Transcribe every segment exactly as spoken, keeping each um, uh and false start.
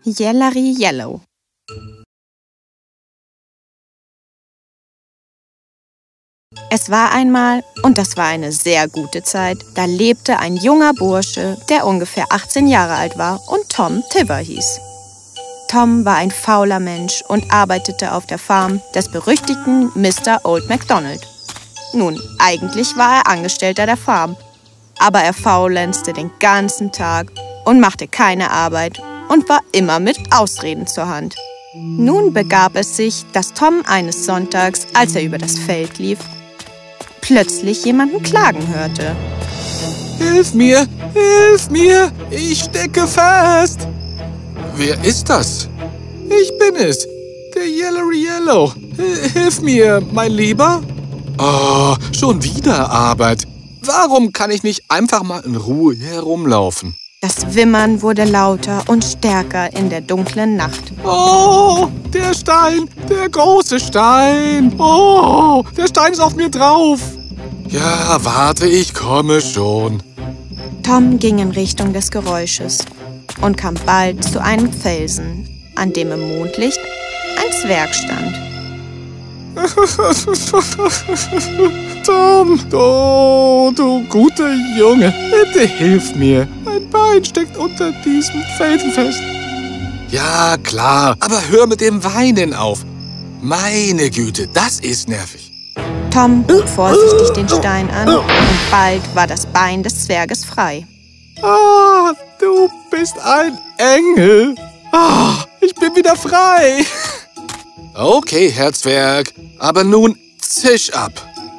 Yellery Yellow. Es war einmal, und das war eine sehr gute Zeit, da lebte ein junger Bursche, der ungefähr achtzehn Jahre alt war und Tom Tiver hieß. Tom war ein fauler Mensch und arbeitete auf der Farm des berüchtigten Mister Old MacDonald. Nun, eigentlich war er Angestellter der Farm, aber er faulenzte den ganzen Tag und machte keine Arbeit und war immer mit Ausreden zur Hand. Nun begab es sich, dass Tom eines Sonntags, als er über das Feld lief, plötzlich jemanden klagen hörte. Hilf mir, hilf mir, ich stecke fest. Wer ist das? Ich bin es, der Yellery Yellow. Hilf mir, mein Lieber. Oh, schon wieder Arbeit. Warum kann ich nicht einfach mal in Ruhe herumlaufen? Das Wimmern wurde lauter und stärker in der dunklen Nacht. Oh, der Stein, der große Stein. Oh, der Stein ist auf mir drauf. Ja, warte, ich komme schon. Tom ging in Richtung des Geräusches und kam bald zu einem Felsen, an dem im Mondlicht ein Zwerg stand. Tom, oh, du guter Junge, bitte hilf mir. Mein Bein steckt unter diesem Felsen fest. Ja, klar, aber hör mit dem Weinen auf. Meine Güte, das ist nervig. Tom bog vorsichtig den Stein an und bald war das Bein des Zwerges frei. Ah, du bist ein Engel. Ah, ich bin wieder frei. Okay, Herr Zwerg, aber nun zisch ab.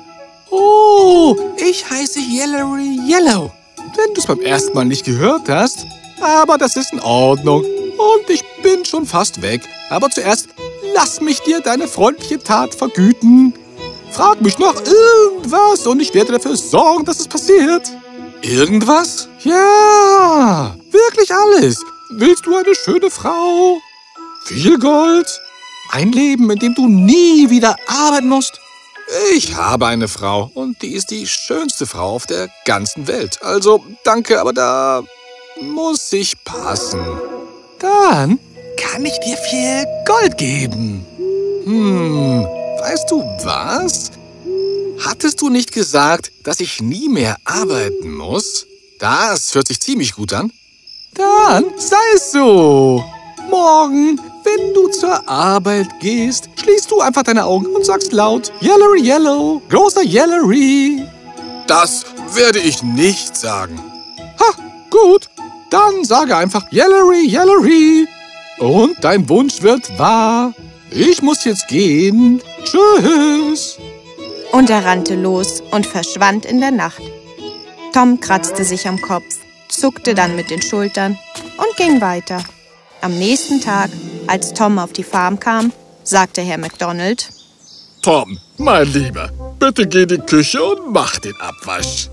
Oh, ich heiße Yellery Yellow. Wenn du es beim ersten Mal nicht gehört hast, aber das ist in Ordnung. Und ich bin schon fast weg. Aber zuerst lass mich dir deine freundliche Tat vergüten. Frag mich nach irgendwas und ich werde dafür sorgen, dass es passiert. Irgendwas? Ja, wirklich alles. Willst du eine schöne Frau? Viel Gold? Ein Leben, in dem du nie wieder arbeiten musst? Ich habe eine Frau und die ist die schönste Frau auf der ganzen Welt. Also, danke, aber da muss ich passen. Dann kann ich dir viel Gold geben. Hm, weißt du was? Hattest du nicht gesagt, dass ich nie mehr arbeiten muss? Das hört sich ziemlich gut an. Dann sei es so. Morgen, wenn du zur Arbeit gehst, schließt du einfach deine Augen und sagst laut Yellery Yellow, großer Yellery. Das werde ich nicht sagen. Ha, gut. Dann sage einfach Yellery Yellery. Und dein Wunsch wird wahr. Ich muss jetzt gehen. Tschüss. Und er rannte los und verschwand in der Nacht. Tom kratzte sich am Kopf, zuckte dann mit den Schultern und ging weiter. Am nächsten Tag, als Tom auf die Farm kam, sagte Herr MacDonald: Tom, mein Lieber, bitte geh in die Küche und mach den Abwasch.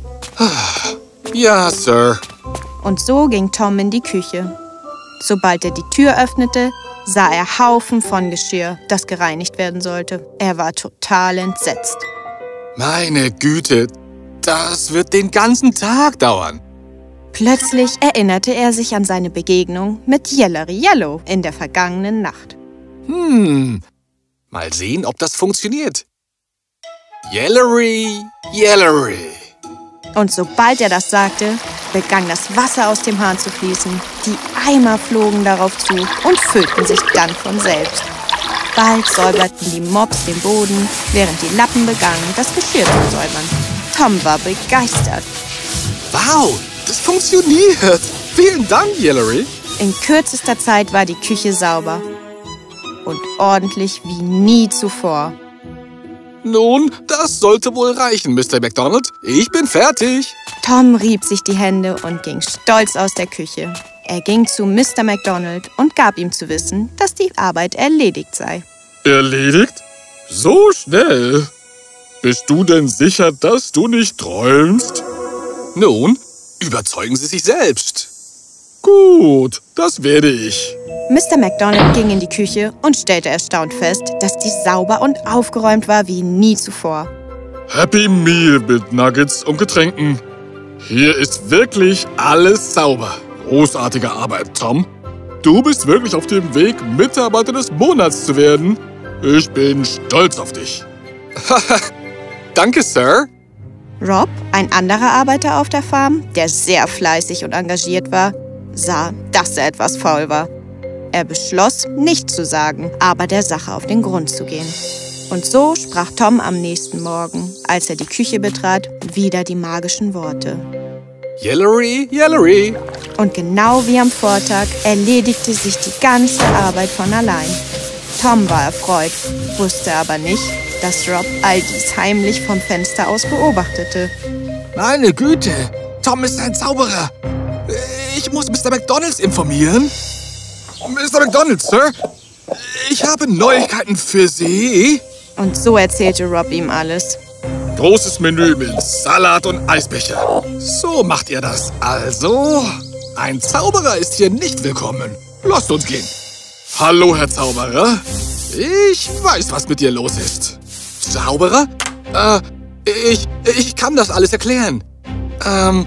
Ja, Sir. Und so ging Tom in die Küche. Sobald er die Tür öffnete, sah er Haufen von Geschirr, das gereinigt werden sollte. Er war total entsetzt. Meine Güte, das wird den ganzen Tag dauern. Plötzlich erinnerte er sich an seine Begegnung mit Yellery Yellow in der vergangenen Nacht. Hm, mal sehen, ob das funktioniert. Yellery Yellery. Und sobald er das sagte, begann das Wasser aus dem Hahn zu fließen. Die Eimer flogen darauf zu und füllten sich dann von selbst. Bald säuberten die Mops den Boden, während die Lappen begannen, das Geschirr zu säubern. Tom war begeistert. Wow, das funktioniert. Vielen Dank, Yellery. In kürzester Zeit war die Küche sauber und ordentlich wie nie zuvor. Nun, das sollte wohl reichen, Mister MacDonald. Ich bin fertig. Tom rieb sich die Hände und ging stolz aus der Küche. Er ging zu Mister MacDonald und gab ihm zu wissen, dass die Arbeit erledigt sei. Erledigt? So schnell? Bist du denn sicher, dass du nicht träumst? Nun, überzeugen Sie sich selbst. Gut, das werde ich. Mister MacDonald ging in die Küche und stellte erstaunt fest, dass die sauber und aufgeräumt war wie nie zuvor. Happy Meal mit Nuggets und Getränken. Hier ist wirklich alles sauber. Großartige Arbeit, Tom. du bist wirklich auf dem Weg, Mitarbeiter des Monats zu werden. Ich bin stolz auf dich. Danke, Sir. Rob, ein anderer Arbeiter auf der Farm, der sehr fleißig und engagiert war, sah, dass er etwas faul war. Er beschloss, nichts zu sagen, aber der Sache auf den Grund zu gehen. Und so sprach Tom am nächsten Morgen, als er die Küche betrat, wieder die magischen Worte. Yellery, Yellery. Und genau wie am Vortag erledigte sich die ganze Arbeit von allein. Tom war erfreut, wusste aber nicht, dass Rob all dies heimlich vom Fenster aus beobachtete. Meine Güte, Tom ist ein Zauberer. Ich muss Mister McDonalds informieren. Mister McDonalds, Sir, ich habe Neuigkeiten für Sie. Und so erzählte Rob ihm alles. Großes Menü mit Salat und Eisbecher. So macht ihr das also. Ein Zauberer ist hier nicht willkommen. Lasst uns gehen. Hallo, Herr Zauberer. Ich weiß, was mit dir los ist. Zauberer? Äh, ich, ich kann das alles erklären. Ähm,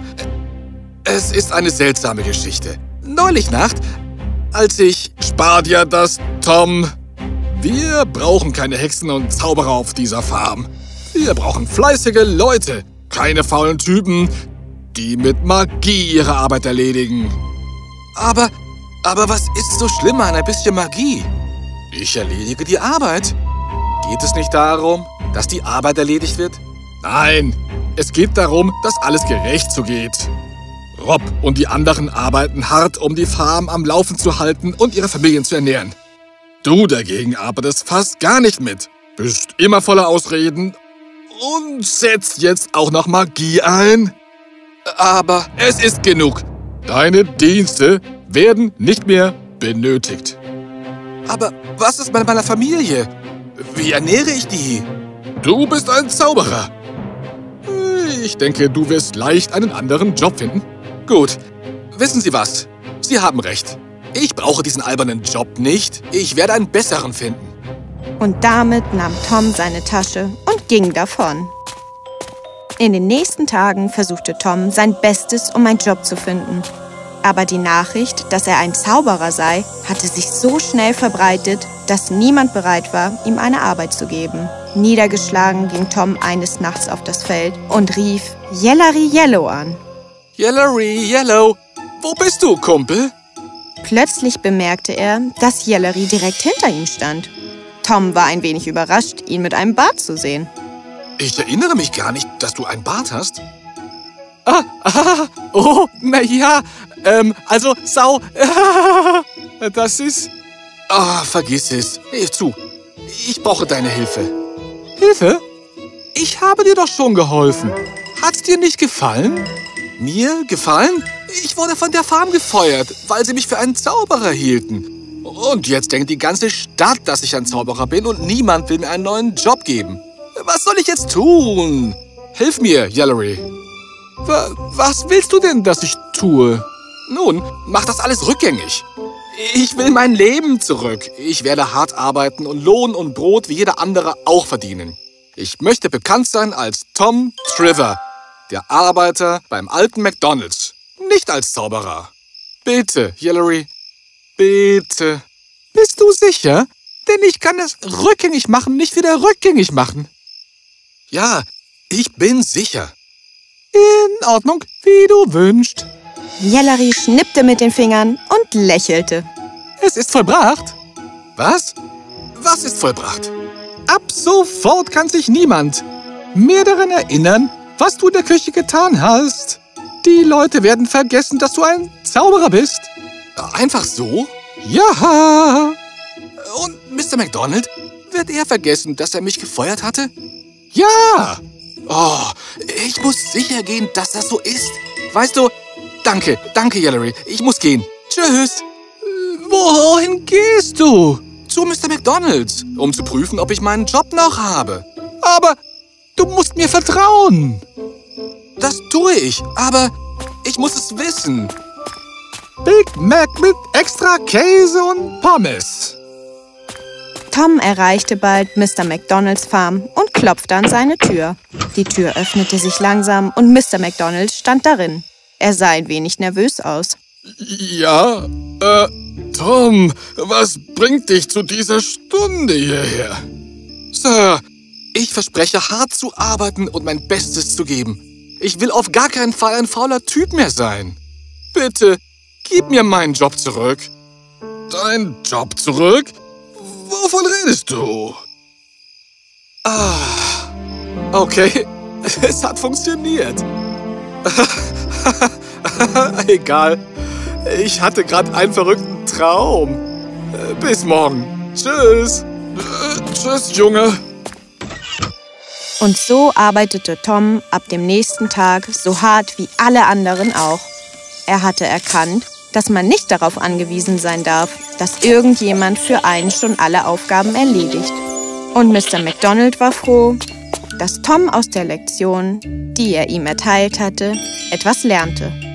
es ist eine seltsame Geschichte. Neulich Nacht, als ich... Spar dir das, Tom. Wir brauchen keine Hexen und Zauberer auf dieser Farm. Wir brauchen fleißige Leute, keine faulen Typen, die mit Magie ihre Arbeit erledigen. Aber, aber was ist so schlimm an ein bisschen Magie? Ich erledige die Arbeit. Geht es nicht darum, dass die Arbeit erledigt wird? Nein, es geht darum, dass alles gerecht zugeht. Rob und die anderen arbeiten hart, um die Farm am Laufen zu halten und ihre Familien zu ernähren. Du dagegen arbeitest fast gar nicht mit, bist immer voller Ausreden und setzt jetzt auch noch Magie ein. Aber es ist genug. Deine Dienste werden nicht mehr benötigt. Aber was ist mit meiner Familie? Wie ernähre ich die? Du bist ein Zauberer. Ich denke, du wirst leicht einen anderen Job finden. Gut. Wissen Sie was? Sie haben recht. Ich brauche diesen albernen Job nicht. Ich werde einen besseren finden. Und damit nahm Tom seine Tasche und ging davon. In den nächsten Tagen versuchte Tom sein Bestes, um einen Job zu finden. Aber die Nachricht, dass er ein Zauberer sei, hatte sich so schnell verbreitet, dass niemand bereit war, ihm eine Arbeit zu geben. Niedergeschlagen ging Tom eines Nachts auf das Feld und rief Yellery Yellow an. Yellery Yellow, wo bist du, Kumpel? Plötzlich bemerkte er, dass Yellery direkt hinter ihm stand. Tom war ein wenig überrascht, ihn mit einem Bart zu sehen. Ich erinnere mich gar nicht, dass du einen Bart hast. Ah, ah, oh, na ja, ähm, also, Sau, äh, das ist... Ah, vergiss es. Hey, zu, ich brauche deine Hilfe. Hilfe? Ich habe dir doch schon geholfen. Hat's dir nicht gefallen? Mir gefallen? Ich wurde von der Farm gefeuert, weil sie mich für einen Zauberer hielten. Und jetzt denkt die ganze Stadt, dass ich ein Zauberer bin und niemand will mir einen neuen Job geben. Was soll ich jetzt tun? Hilf mir, Yellery. Was willst du denn, dass ich tue? Nun, mach das alles rückgängig. Ich will mein Leben zurück. Ich werde hart arbeiten und Lohn und Brot wie jeder andere auch verdienen. Ich möchte bekannt sein als Tom Trevor, der Arbeiter beim alten McDonalds, nicht als Zauberer. Bitte, Yellery, bitte. Bist du sicher? Denn ich kann es rückgängig machen, nicht wieder rückgängig machen. Ja, ich bin sicher. In Ordnung, wie du wünschst. Yellery schnippte mit den Fingern und lächelte. Es ist vollbracht. Was? Was ist vollbracht? Ab sofort kann sich niemand mehr daran erinnern, was du in der Küche getan hast. Die Leute werden vergessen, dass du ein Zauberer bist. Einfach so? Ja. Und Mister McDonald, wird er vergessen, dass er mich gefeuert hatte? Ja. Oh, ich muss sicher gehen, dass das so ist. Weißt du, danke, danke, Yellery. Ich muss gehen. Tschüss. Wohin gehst du? Zu Mister McDonalds, um zu prüfen, ob ich meinen Job noch habe. Aber du musst mir vertrauen. Das tue ich, aber ich muss es wissen. Big Mac mit extra Käse und Pommes. Tom erreichte bald Mister McDonalds Farm und klopfte an seine Tür. Die Tür öffnete sich langsam und Mister McDonald stand darin. Er sah ein wenig nervös aus. Ja, äh, Tom, was bringt dich zu dieser Stunde hierher? Sir, ich verspreche, hart zu arbeiten und mein Bestes zu geben. Ich will auf gar keinen Fall ein fauler Typ mehr sein. Bitte, gib mir meinen Job zurück. Dein Job zurück? Wovon redest du? Ah, okay, es hat funktioniert. Egal, ich hatte gerade einen verrückten Traum. Bis morgen. Tschüss. Äh, tschüss, Junge. Und so arbeitete Tom ab dem nächsten Tag so hart wie alle anderen auch. Er hatte erkannt, dass man nicht darauf angewiesen sein darf, dass irgendjemand für einen schon alle Aufgaben erledigt. Und Mister McDonald war froh, dass Tom aus der Lektion, die er ihm erteilt hatte, etwas lernte.